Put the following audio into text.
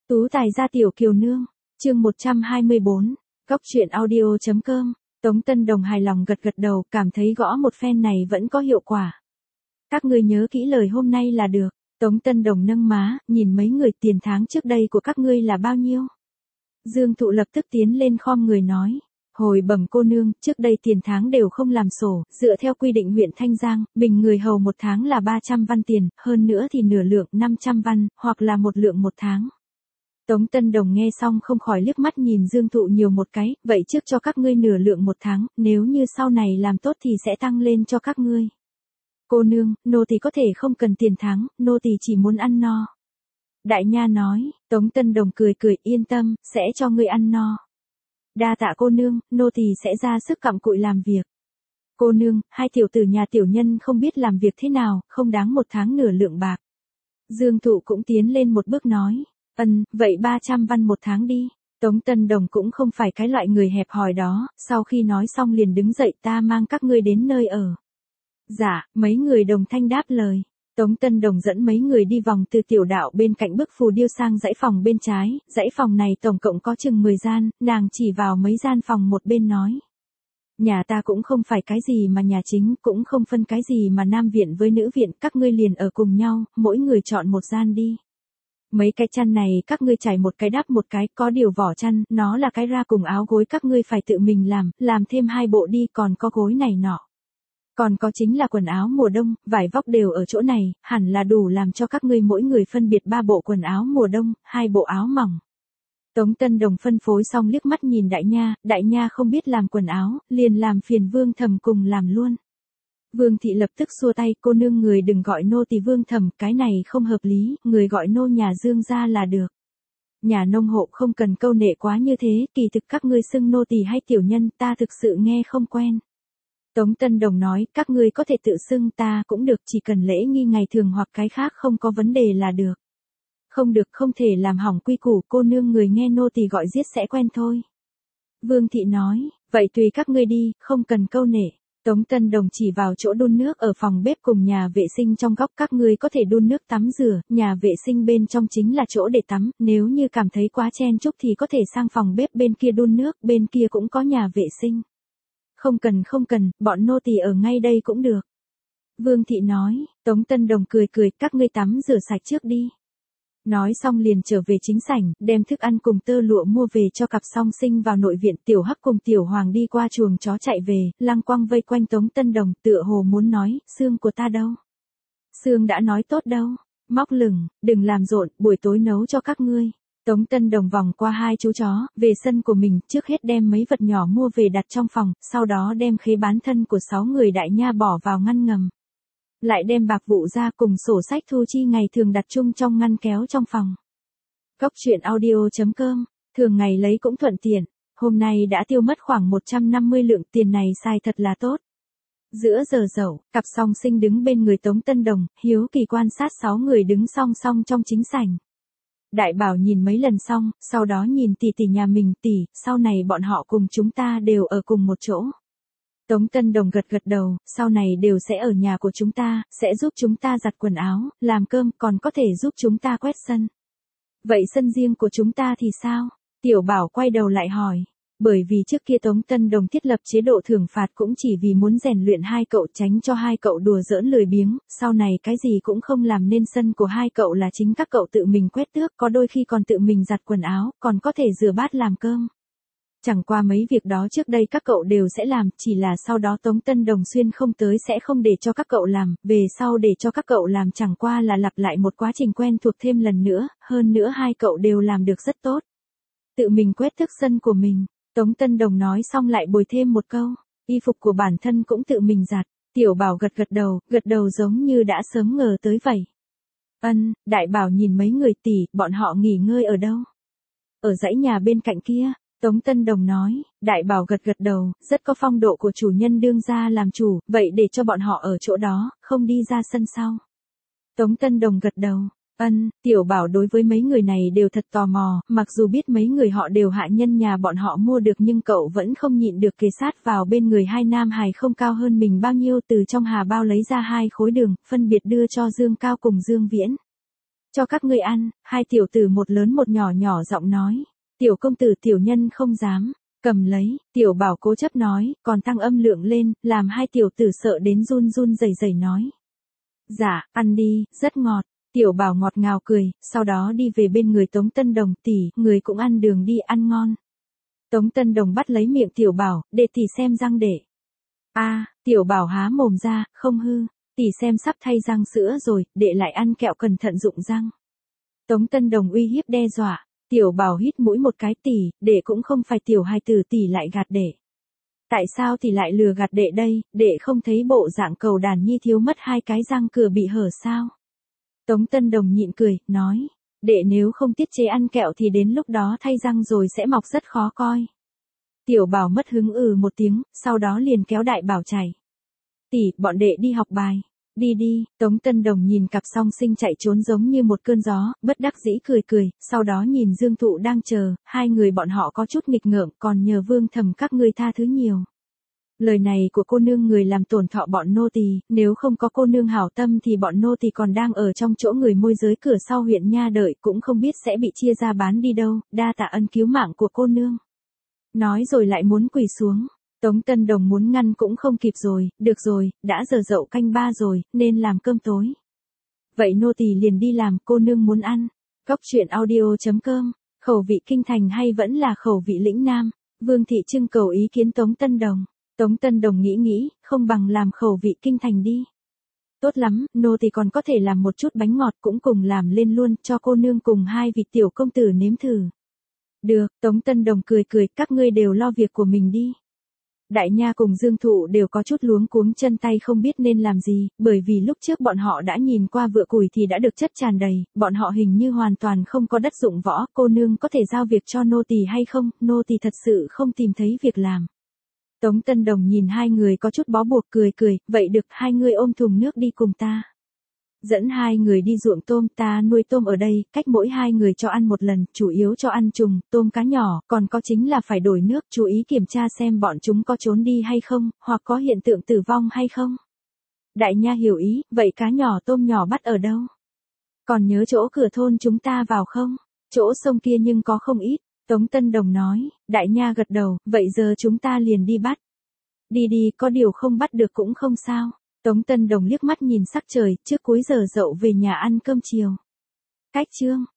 Tú tài gia tiểu kiều nương, chương 124, Cóc truyện audio.com. Tống Tân Đồng hài lòng gật gật đầu, cảm thấy gõ một phen này vẫn có hiệu quả. Các ngươi nhớ kỹ lời hôm nay là được. Tống Tân Đồng nâng má, nhìn mấy người tiền tháng trước đây của các ngươi là bao nhiêu. Dương Thụ lập tức tiến lên khom người nói. Hồi bẩm cô nương, trước đây tiền tháng đều không làm sổ, dựa theo quy định huyện Thanh Giang, bình người hầu một tháng là 300 văn tiền, hơn nữa thì nửa lượng 500 văn, hoặc là một lượng một tháng. Tống Tân Đồng nghe xong không khỏi liếc mắt nhìn Dương Thụ nhiều một cái, vậy trước cho các ngươi nửa lượng một tháng, nếu như sau này làm tốt thì sẽ tăng lên cho các ngươi. Cô nương, nô tỳ có thể không cần tiền tháng, nô tỳ chỉ muốn ăn no. Đại nha nói, Tống Tân Đồng cười cười, yên tâm, sẽ cho ngươi ăn no. Đa tạ cô nương, nô tỳ sẽ ra sức cặm cụi làm việc. Cô nương, hai tiểu tử nhà tiểu nhân không biết làm việc thế nào, không đáng một tháng nửa lượng bạc. Dương Thụ cũng tiến lên một bước nói. Vậy 300 văn một tháng đi. Tống Tân Đồng cũng không phải cái loại người hẹp hòi đó, sau khi nói xong liền đứng dậy, ta mang các ngươi đến nơi ở. Dạ, mấy người đồng thanh đáp lời. Tống Tân Đồng dẫn mấy người đi vòng từ tiểu đạo bên cạnh bức phù điêu sang dãy phòng bên trái, dãy phòng này tổng cộng có chừng 10 gian, nàng chỉ vào mấy gian phòng một bên nói. Nhà ta cũng không phải cái gì mà nhà chính, cũng không phân cái gì mà nam viện với nữ viện, các ngươi liền ở cùng nhau, mỗi người chọn một gian đi. Mấy cái chăn này các ngươi trải một cái đắp một cái, có điều vỏ chăn, nó là cái ra cùng áo gối các ngươi phải tự mình làm thêm 2 bộ đi, còn có gối này nọ. Còn có chính là quần áo mùa đông, vải vóc đều ở chỗ này, hẳn là đủ làm cho các ngươi mỗi người phân biệt 3 bộ quần áo mùa đông, 2 bộ áo mỏng. Tống Tân Đồng phân phối xong liếc mắt nhìn đại nha không biết làm quần áo, liền làm phiền Vương Thẩm cùng làm luôn. Vương thị lập tức xua tay, cô nương người đừng gọi nô tỳ Vương Thẩm, cái này không hợp lý, người gọi nô nhà Dương gia là được. Nhà nông hộ không cần câu nệ quá như thế, kỳ thực các ngươi xưng nô tỳ hay tiểu nhân, ta thực sự nghe không quen. Tống Tân Đồng nói, các ngươi có thể tự xưng ta cũng được, chỉ cần lễ nghi ngày thường hoặc cái khác không có vấn đề là được. Không được, không thể làm hỏng quy củ, cô nương người nghe nô tỳ gọi giết sẽ quen thôi. Vương thị nói, vậy tùy các ngươi đi, không cần câu nệ. Tống Tân Đồng chỉ vào chỗ đun nước ở phòng bếp cùng nhà vệ sinh trong góc, các ngươi có thể đun nước tắm rửa, nhà vệ sinh bên trong chính là chỗ để tắm, nếu như cảm thấy quá chen chúc thì có thể sang phòng bếp bên kia đun nước, bên kia cũng có nhà vệ sinh. Không cần, bọn nô tỳ ở ngay đây cũng được. Vương thị nói, Tống Tân Đồng cười cười, các ngươi tắm rửa sạch trước đi. Nói xong liền trở về chính sảnh, đem thức ăn cùng tơ lụa mua về cho cặp song sinh vào nội viện. Tiểu Hắc cùng Tiểu Hoàng đi qua chuồng chó chạy về, lăng quăng vây quanh Tống Tân Đồng, tựa hồ muốn nói, xương của ta đâu? Xương đã nói tốt đâu, móc lửng, đừng làm rộn, buổi tối nấu cho các ngươi. Tống Tân Đồng vòng qua 2 chú chó, về sân của mình, trước hết đem mấy vật nhỏ mua về đặt trong phòng, sau đó đem khế bán thân của 6 người đại nha bỏ vào ngăn ngầm. Lại đem bạc vụ ra cùng sổ sách thu chi ngày thường đặt chung trong ngăn kéo trong phòng. Cóc truyện audio.com, thường ngày lấy cũng thuận tiện, hôm nay đã tiêu mất khoảng 150 lượng, tiền này xài thật là tốt. Giữa giờ dậu, cặp song sinh đứng bên người Tống Tân Đồng, hiếu kỳ quan sát 6 người đứng song song trong chính sảnh. Đại Bảo nhìn mấy lần xong, sau đó nhìn tỷ nhà mình, tỷ, sau này bọn họ cùng chúng ta đều ở cùng một chỗ. Tống Tân Đồng gật gật đầu, sau này đều sẽ ở nhà của chúng ta, sẽ giúp chúng ta giặt quần áo, làm cơm, còn có thể giúp chúng ta quét sân. Vậy sân riêng của chúng ta thì sao? Tiểu Bảo quay đầu lại hỏi. Bởi vì trước kia Tống Tân Đồng thiết lập chế độ thưởng phạt cũng chỉ vì muốn rèn luyện 2 cậu, tránh cho 2 cậu đùa giỡn lười biếng, sau này cái gì cũng không làm nên sân của 2 cậu là chính các cậu tự mình quét tước, có đôi khi còn tự mình giặt quần áo, còn có thể rửa bát làm cơm. Chẳng qua mấy việc đó trước đây các cậu đều sẽ làm, chỉ là sau đó Tống Tân Đồng xuyên không tới sẽ không để cho các cậu làm, về sau để cho các cậu làm chẳng qua là lặp lại một quá trình quen thuộc thêm lần nữa, hơn nữa 2 cậu đều làm được rất tốt. Tự mình quét tước sân của mình. Tống Tân Đồng nói xong lại bồi thêm một câu, y phục của bản thân cũng tự mình giặt. Tiểu Bảo gật đầu giống như đã sớm ngờ tới vậy. Đại Bảo nhìn mấy người, tỷ, bọn họ nghỉ ngơi ở đâu? Ở dãy nhà bên cạnh kia. Tống Tân Đồng nói, Đại Bảo gật đầu, rất có phong độ của chủ nhân đương gia làm chủ, vậy để cho bọn họ ở chỗ đó, không đi ra sân sau. Tống Tân Đồng gật đầu. Tiểu Bảo đối với mấy người này đều thật tò mò, mặc dù biết mấy người họ đều hạ nhân nhà bọn họ mua được nhưng cậu vẫn không nhịn được kề sát vào bên người 2 nam hài không cao hơn mình bao nhiêu, từ trong hà bao lấy ra 2 khối đường, phân biệt đưa cho Dương Cao cùng Dương Viễn. Cho các ngươi ăn, hai tiểu tử một lớn một nhỏ nhỏ giọng nói. Tiểu công tử tiểu nhân không dám. Cầm lấy, tiểu bảo cố chấp nói, còn tăng âm lượng lên, làm hai tiểu tử sợ đến run run rẩy rẩy nói. Dạ, ăn đi, rất ngọt. Tiểu bảo ngọt ngào cười, sau đó đi về bên người Tống Tân Đồng, tỷ, người cũng ăn đường đi, ăn ngon. Tống Tân Đồng bắt lấy miệng tiểu bảo, để tỷ xem răng để. Tiểu bảo há mồm ra, không hư, tỷ xem sắp thay răng sữa rồi, đệ lại ăn kẹo cẩn thận rụng răng. Tống Tân Đồng uy hiếp đe dọa, tiểu bảo hít mũi một cái, tỷ, đệ cũng không phải tiểu hài tử, tỷ lại gạt đệ. Tại sao tỷ lại lừa gạt đệ đây, đệ không thấy bộ dạng cầu đàn nhi thiếu mất hai cái răng cửa bị hở sao? Tống Tân Đồng nhịn cười, nói, đệ nếu không tiết chế ăn kẹo thì đến lúc đó thay răng rồi sẽ mọc rất khó coi. Tiểu bảo mất hứng một tiếng, sau đó liền kéo đại bảo chạy. Tỷ, bọn đệ đi học bài. Đi đi, Tống Tân Đồng nhìn cặp song sinh chạy trốn giống như một cơn gió, bất đắc dĩ cười cười, sau đó nhìn Dương Thụ đang chờ, hai người bọn họ có chút nghịch ngợm, còn nhờ Vương Thầm các ngươi tha thứ nhiều. Lời này của cô nương người làm tổn thọ bọn nô tỳ, nếu không có cô nương hảo tâm thì bọn nô tỳ còn đang ở trong chỗ người môi giới cửa sau huyện nha đợi, cũng không biết sẽ bị chia ra bán đi đâu, đa tạ ân cứu mạng của cô nương. Nói rồi lại muốn quỳ xuống. Tống Tân Đồng muốn ngăn cũng không kịp rồi, được rồi, đã giờ dậu canh ba rồi, nên làm cơm tối. Vậy nô tỳ liền đi làm, cô nương muốn ăn. Cóc truyện audio.com, khẩu vị kinh thành hay vẫn là khẩu vị lĩnh nam? Vương thị trưng cầu ý kiến Tống Tân Đồng. Tống Tân Đồng nghĩ, không bằng làm khẩu vị kinh thành đi. Tốt lắm, nô tỳ còn có thể làm một chút bánh ngọt cũng cùng làm lên luôn, cho cô nương cùng hai vị tiểu công tử nếm thử. Được, Tống Tân Đồng cười, các ngươi đều lo việc của mình đi. Đại Nha cùng Dương Thụ đều có chút luống cuống chân tay không biết nên làm gì, bởi vì lúc trước bọn họ đã nhìn qua vựa củi thì đã được chất tràn đầy, bọn họ hình như hoàn toàn không có đất dụng võ, cô nương có thể giao việc cho nô tỳ hay không, nô tỳ thật sự không tìm thấy việc làm. Tống Tân Đồng nhìn hai người có chút bó buộc cười, vậy được, hai người ôm thùng nước đi cùng ta. Dẫn hai người đi ruộng tôm, ta nuôi tôm ở đây, cách mỗi hai người cho ăn một lần, chủ yếu cho ăn trùng, tôm cá nhỏ, còn có chính là phải đổi nước, chú ý kiểm tra xem bọn chúng có trốn đi hay không, hoặc có hiện tượng tử vong hay không. Đại Nha hiểu ý, vậy cá nhỏ tôm nhỏ bắt ở đâu? Còn nhớ chỗ cửa thôn chúng ta vào không? Chỗ sông kia nhưng có không ít. Tống Tân Đồng nói, Đại Nha gật đầu, vậy giờ chúng ta liền đi bắt. Đi, có điều không bắt được cũng không sao. Tống Tân Đồng liếc mắt nhìn sắc trời, trước cuối giờ dậu về nhà ăn cơm chiều. Cách chương